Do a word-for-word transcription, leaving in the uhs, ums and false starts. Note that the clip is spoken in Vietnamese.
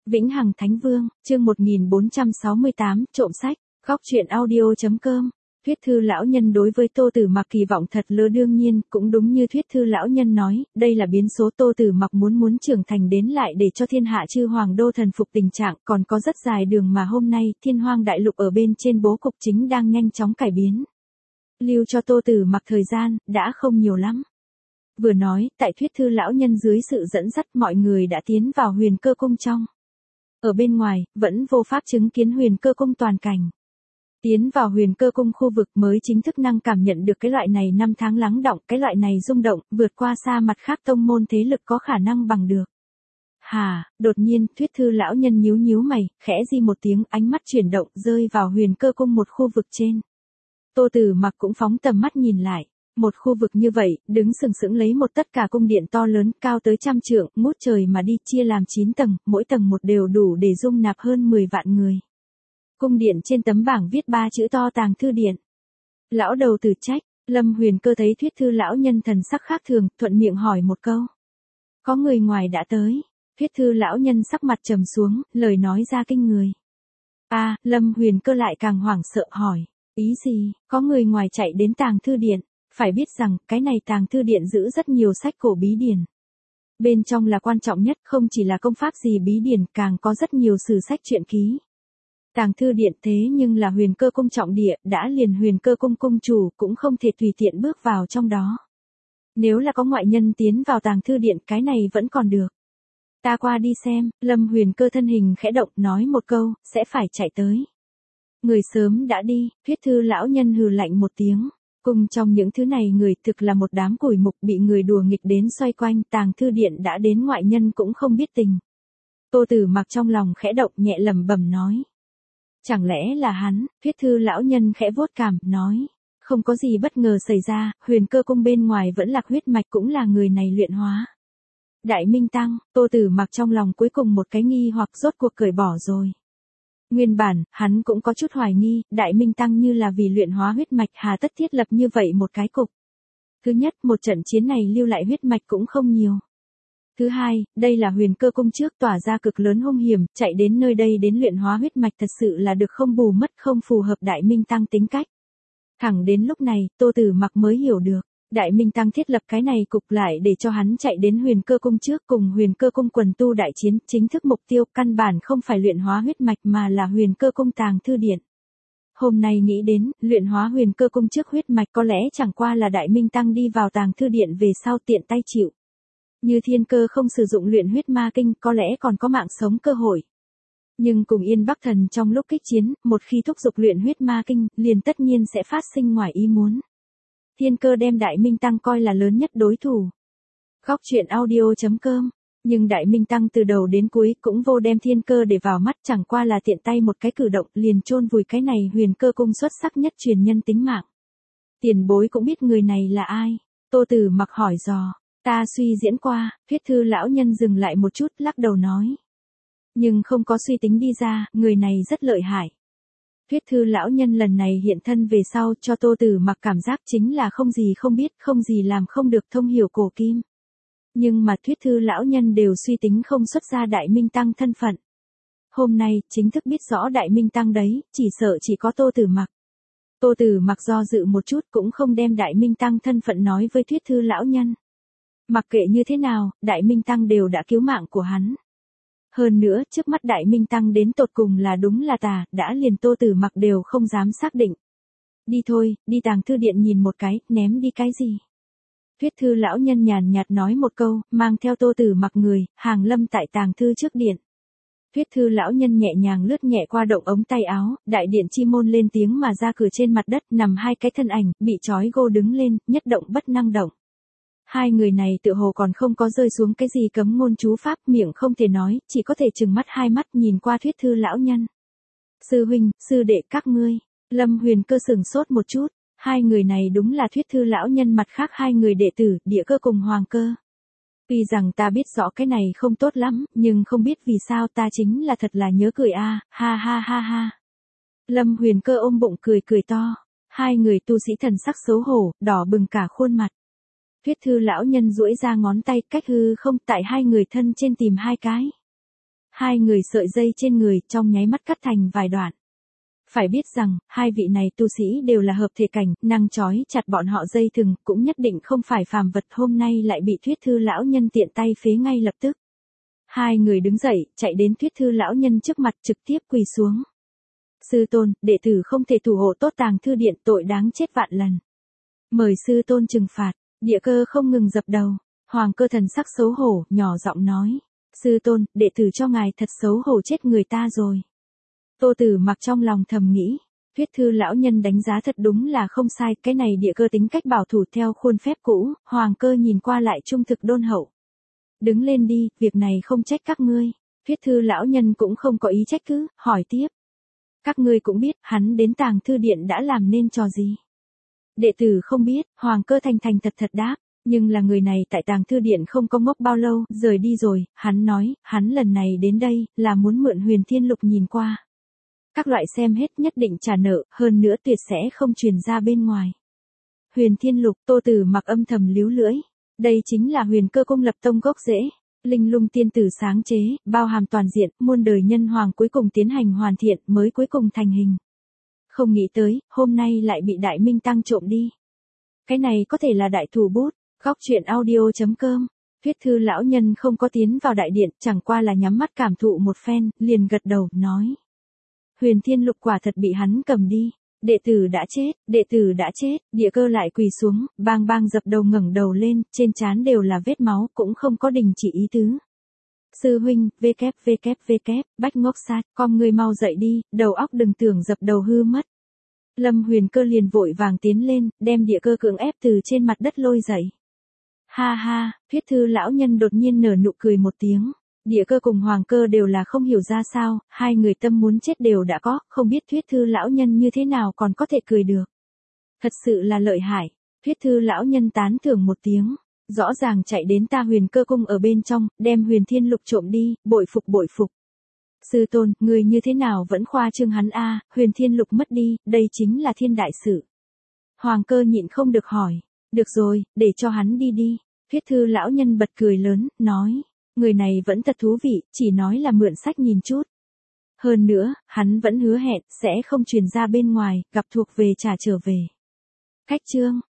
Vĩnh Hằng Thánh Vương, chương một nghìn bốn trăm sáu mươi tám, trộm sách, góc truyện audio.com. Thuyết thư lão nhân đối với Tô Tử Mặc kỳ vọng thật lớn, đương nhiên, cũng đúng như thuyết thư lão nhân nói, đây là biến số Tô Tử Mặc muốn muốn trưởng thành đến lại để cho thiên hạ chư hoàng đô thần phục tình trạng, còn có rất dài đường mà hôm nay thiên hoang đại lục ở bên trên bố cục chính đang nhanh chóng cải biến. Lưu cho Tô Tử Mặc thời gian, đã không nhiều lắm. Vừa nói, tại thuyết thư lão nhân dưới sự dẫn dắt mọi người đã tiến vào Huyền Cơ Cung trong. Ở bên ngoài, vẫn vô pháp chứng kiến Huyền Cơ Cung toàn cảnh. Tiến vào Huyền Cơ Cung khu vực mới chính thức năng cảm nhận được cái loại này năm tháng lắng đọng, cái loại này rung động, vượt qua xa mặt khác tông môn thế lực có khả năng bằng được. Hà, đột nhiên, thuyết thư lão nhân nhíu nhíu mày, khẽ di một tiếng, ánh mắt chuyển động, rơi vào Huyền Cơ Cung một khu vực trên. Tô Tử Mặc cũng phóng tầm mắt nhìn lại. Một khu vực như vậy, đứng sừng sững lấy một tất cả cung điện to lớn, cao tới trăm trượng, ngút trời mà đi, chia làm chín tầng, mỗi tầng một đều đủ để dung nạp hơn mười vạn người. Cung điện trên tấm bảng viết ba chữ to Tàng Thư Điện. Lão đầu tử trách, Lâm Huyền Cơ thấy thuyết thư lão nhân thần sắc khác thường, thuận miệng hỏi một câu. Có người ngoài đã tới. Thuyết thư lão nhân sắc mặt trầm xuống, lời nói ra kinh người. À, Lâm Huyền Cơ lại càng hoảng sợ hỏi. Ý gì, có người ngoài chạy đến Tàng Thư Điện? Phải biết rằng, cái này Tàng Thư Điện giữ rất nhiều sách cổ bí điển. Bên trong là quan trọng nhất, không chỉ là công pháp gì bí điển, càng có rất nhiều sử sách truyện ký. Tàng Thư Điện thế nhưng là Huyền Cơ Cung trọng địa, đã liền Huyền Cơ Cung cung chủ cũng không thể tùy tiện bước vào trong đó. Nếu là có ngoại nhân tiến vào Tàng Thư Điện, cái này vẫn còn được. Ta qua đi xem, Lâm Huyền Cơ thân hình khẽ động, nói một câu, sẽ phải chạy tới. Người sớm đã đi, thuyết thư lão nhân hừ lạnh một tiếng. Cùng trong những thứ này người thực là một đám củi mục bị người đùa nghịch đến xoay quanh, Tàng Thư Điện đã đến ngoại nhân cũng không biết tình. Tô Tử Mặc trong lòng khẽ động, nhẹ lẩm bẩm nói. Chẳng lẽ là hắn? Thuyết thư lão nhân khẽ vuốt cằm, nói. Không có gì bất ngờ xảy ra, Huyền Cơ Cung bên ngoài vẫn lạc huyết mạch cũng là người này luyện hóa. Đại Minh Tăng, Tô Tử Mặc trong lòng cuối cùng một cái nghi hoặc rốt cuộc cởi bỏ rồi. Nguyên bản, hắn cũng có chút hoài nghi, Đại Minh Tăng như là vì luyện hóa huyết mạch hà tất thiết lập như vậy một cái cục. Thứ nhất, một trận chiến này lưu lại huyết mạch cũng không nhiều. Thứ hai, đây là Huyền Cơ Cung trước tỏa ra cực lớn hung hiểm, chạy đến nơi đây đến luyện hóa huyết mạch thật sự là được không bù mất, không phù hợp Đại Minh Tăng tính cách. Thẳng đến lúc này, Tô Tử Mặc mới hiểu được. Đại Minh Tăng thiết lập cái này cục lại để cho hắn chạy đến Huyền Cơ Cung trước cùng Huyền Cơ Cung quần tu đại chiến, chính thức mục tiêu căn bản không phải luyện hóa huyết mạch mà là Huyền Cơ Cung Tàng Thư Điện. Hôm nay nghĩ đến, luyện hóa Huyền Cơ Cung trước huyết mạch có lẽ chẳng qua là Đại Minh Tăng đi vào Tàng Thư Điện về sau tiện tay chịu. Như Thiên Cơ không sử dụng luyện huyết ma kinh có lẽ còn có mạng sống cơ hội. Nhưng cùng Yên Bắc Thần trong lúc kích chiến, một khi thúc giục luyện huyết ma kinh, liền tất nhiên sẽ phát sinh ngoài ý muốn. Thiên Cơ đem Đại Minh Tăng coi là lớn nhất đối thủ. Góc truyện audio.com. Nhưng Đại Minh Tăng từ đầu đến cuối cũng vô đem Thiên Cơ để vào mắt, chẳng qua là tiện tay một cái cử động liền chôn vùi cái này Huyền Cơ Cung xuất sắc nhất truyền nhân tính mạng. Tiền bối cũng biết người này là ai? Tô Tử Mặc hỏi dò. Ta suy diễn qua, thuyết thư lão nhân dừng lại một chút, lắc đầu nói. Nhưng không có suy tính đi ra, người này rất lợi hại. Thuyết thư lão nhân lần này hiện thân về sau cho Tô Tử Mặc cảm giác chính là không gì không biết, không gì làm không được, thông hiểu cổ kim. Nhưng mà thuyết thư lão nhân đều suy tính không xuất ra Đại Minh Tăng thân phận. Hôm nay, chính thức biết rõ Đại Minh Tăng đấy, chỉ sợ chỉ có Tô Tử Mặc. Tô Tử Mặc do dự một chút cũng không đem Đại Minh Tăng thân phận nói với thuyết thư lão nhân. Mặc kệ như thế nào, Đại Minh Tăng đều đã cứu mạng của hắn. Hơn nữa, trước mắt Đại Minh Tăng đến tột cùng là đúng là tà, đã liền Tô Tử Mặc đều không dám xác định. Đi thôi, đi Tàng Thư Điện nhìn một cái, ném đi cái gì? Thuyết thư lão nhân nhàn nhạt nói một câu, mang theo Tô Tử Mặc người, hàng lâm tại Tàng Thư trước điện. Thuyết thư lão nhân nhẹ nhàng lướt nhẹ qua động ống tay áo, đại điện chi môn lên tiếng mà ra cửa, trên mặt đất nằm hai cái thân ảnh, bị trói gô đứng lên, nhất động bất năng động. Hai người này tựa hồ còn không có rơi xuống cái gì cấm ngôn chú pháp, miệng không thể nói, chỉ có thể trừng mắt hai mắt nhìn qua thuyết thư lão nhân. Sư huynh, sư đệ các ngươi. Lâm Huyền Cơ sừng sốt một chút, hai người này đúng là thuyết thư lão nhân mặt khác hai người đệ tử, Địa Cơ cùng Hoàng Cơ. Tuy rằng ta biết rõ cái này không tốt lắm, nhưng không biết vì sao ta chính là thật là nhớ cười a, ha ha ha ha. Lâm Huyền Cơ ôm bụng cười cười to, hai người tu sĩ thần sắc xấu hổ, đỏ bừng cả khuôn mặt. Thuyết thư lão nhân duỗi ra ngón tay cách hư không tại hai người thân trên tìm hai cái. Hai người sợi dây trên người trong nháy mắt cắt thành vài đoạn. Phải biết rằng, hai vị này tu sĩ đều là hợp thể cảnh, năng trói chặt bọn họ dây thừng, cũng nhất định không phải phàm vật, hôm nay lại bị Thuyết Thư lão nhân tiện tay phế ngay lập tức. Hai người đứng dậy, chạy đến Thuyết Thư lão nhân trước mặt trực tiếp quỳ xuống. Sư tôn, đệ tử không thể thủ hộ tốt Tàng Thư Điện, tội đáng chết vạn lần. Mời sư tôn trừng phạt. Địa Cơ không ngừng dập đầu. Hoàng Cơ thần sắc xấu hổ, nhỏ giọng nói. Sư tôn, đệ tử cho ngài thật xấu hổ chết người ta rồi. Tô Tử Mặc trong lòng thầm nghĩ. Thuyết Thư lão nhân đánh giá thật đúng là không sai, cái này Địa Cơ tính cách bảo thủ theo khuôn phép cũ, Hoàng Cơ nhìn qua lại trung thực đôn hậu. Đứng lên đi, việc này không trách các ngươi. Thuyết Thư lão nhân cũng không có ý trách cứ, hỏi tiếp. Các ngươi cũng biết, hắn đến Tàng Thư Điện đã làm nên trò gì? Đệ tử không biết, Hoàng Cơ thành thành thật thật đáp, nhưng là người này tại Tàng Thư Điện không có ngốc bao lâu, rời đi rồi, hắn nói, hắn lần này đến đây, là muốn mượn Huyền Thiên Lục nhìn qua. Các loại xem hết nhất định trả nợ, hơn nữa tuyệt sẽ không truyền ra bên ngoài. Huyền Thiên Lục, Tô Tử Mặc âm thầm líu lưỡi, đây chính là Huyền Cơ Cung lập tông gốc rễ. Linh Lung tiên tử sáng chế, bao hàm toàn diện, muôn đời nhân hoàng cuối cùng tiến hành hoàn thiện, mới cuối cùng thành hình. Không nghĩ tới, hôm nay lại bị Đại Minh Tăng trộm đi. Cái này có thể là đại thủ bút. Góc truyện audio chấm com. Thuyết Thư lão nhân không có tiến vào đại điện, chẳng qua là nhắm mắt cảm thụ một phen, liền gật đầu, nói. Huyền Thiên Lục quả thật bị hắn cầm đi. Đệ tử đã chết, đệ tử đã chết, Địa Cơ lại quỳ xuống, bang bang dập đầu ngẩng đầu lên, trên trán đều là vết máu, cũng không có đình chỉ ý tứ. Sư huynh, vkép vkép vkép, bách ngốc sát, con người mau dậy đi, đầu óc đừng tưởng dập đầu hư mất. Lâm Huyền Cơ liền vội vàng tiến lên, đem Địa Cơ cưỡng ép từ trên mặt đất lôi dậy. Ha ha, Thuyết Thư lão nhân đột nhiên nở nụ cười một tiếng. Địa Cơ cùng Hoàng Cơ đều là không hiểu ra sao, hai người tâm muốn chết đều đã có, không biết Thuyết Thư lão nhân như thế nào còn có thể cười được. Thật sự là lợi hại. Thuyết Thư lão nhân tán thưởng một tiếng, rõ ràng chạy đến ta Huyền Cơ Cung ở bên trong, đem Huyền Thiên Lục trộm đi, bội phục bội phục. Sư tôn, người như thế nào vẫn khoa trương hắn a, Huyền Thiên Lục mất đi, đây chính là thiên đại sự. Hoàng Cơ nhịn không được hỏi, được rồi, để cho hắn đi đi. Thuyết Thư lão nhân bật cười lớn, nói. Người này vẫn thật thú vị, chỉ nói là mượn sách nhìn chút. Hơn nữa, hắn vẫn hứa hẹn, sẽ không truyền ra bên ngoài, gặp thuộc về trả trở về. Cách chương.